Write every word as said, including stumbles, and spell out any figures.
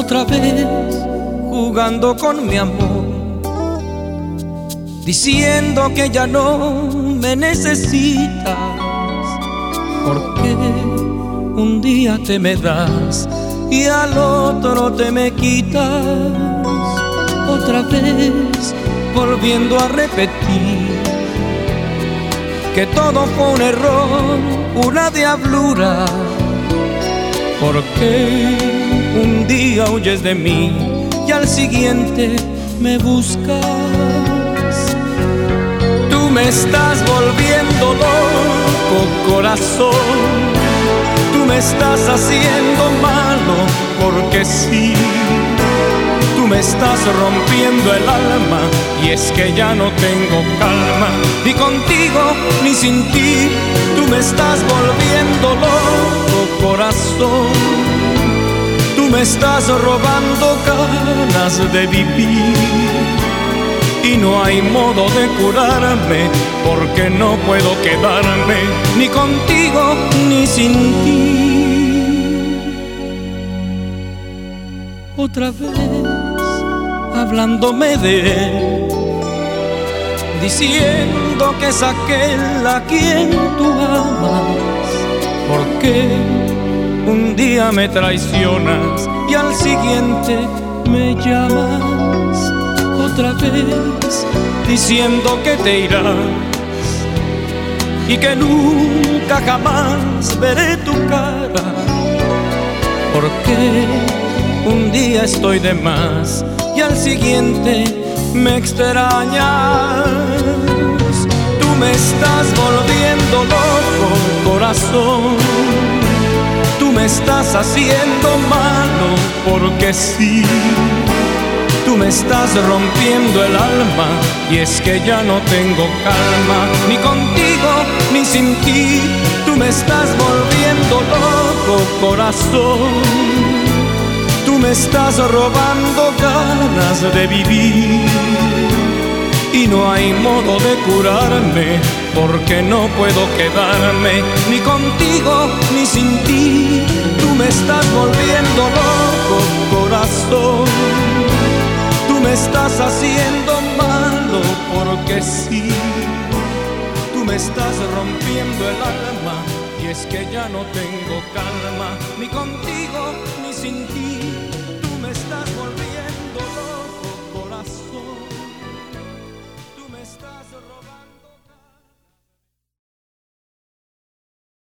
otra vez jugando con mi amor, diciendo que ya no me necesitas, porque un día te me das y al otro te me quitas. Otra vez volviendo a repetir que todo fue un error, una diablura, porque un día huyes de mí y al siguiente me buscas. Tú me estás volviendo loco, corazón, tú me estás haciendo malo porque sí. Tú me estás rompiendo el alma y es que ya no tengo calma, ni contigo ni sin ti. Tú me estás volviendo loco, corazón, tú me estás robando ganas de vivir y no hay modo de curarme porque no puedo quedarme ni contigo ni sin ti. Otra vez hablándome de él, diciendo que es aquel a quien tú amas, porque un día me traicionas y al siguiente me llamas. Otra vez diciendo que te irás y que nunca jamás veré tu cara, porque un día estoy de más y al siguiente me extrañas. Tú me estás volviendo loco, corazón, tú me estás haciendo malo porque sí. Tú me estás rompiendo el alma y es que ya no tengo calma, ni contigo ni sin ti. Tú me estás volviendo loco, corazón, tú me estás robando ganas de vivir y no hay modo de curarme porque no puedo quedarme ni contigo ni sin ti. Tú me estás volviendo loco, corazón, tú me estás haciendo malo porque sí. Tú me estás rompiendo el alma y es que ya no tengo calma, ni contigo ni sin ti. Tú me estás volviendo loco, corazón, tú me estás robando.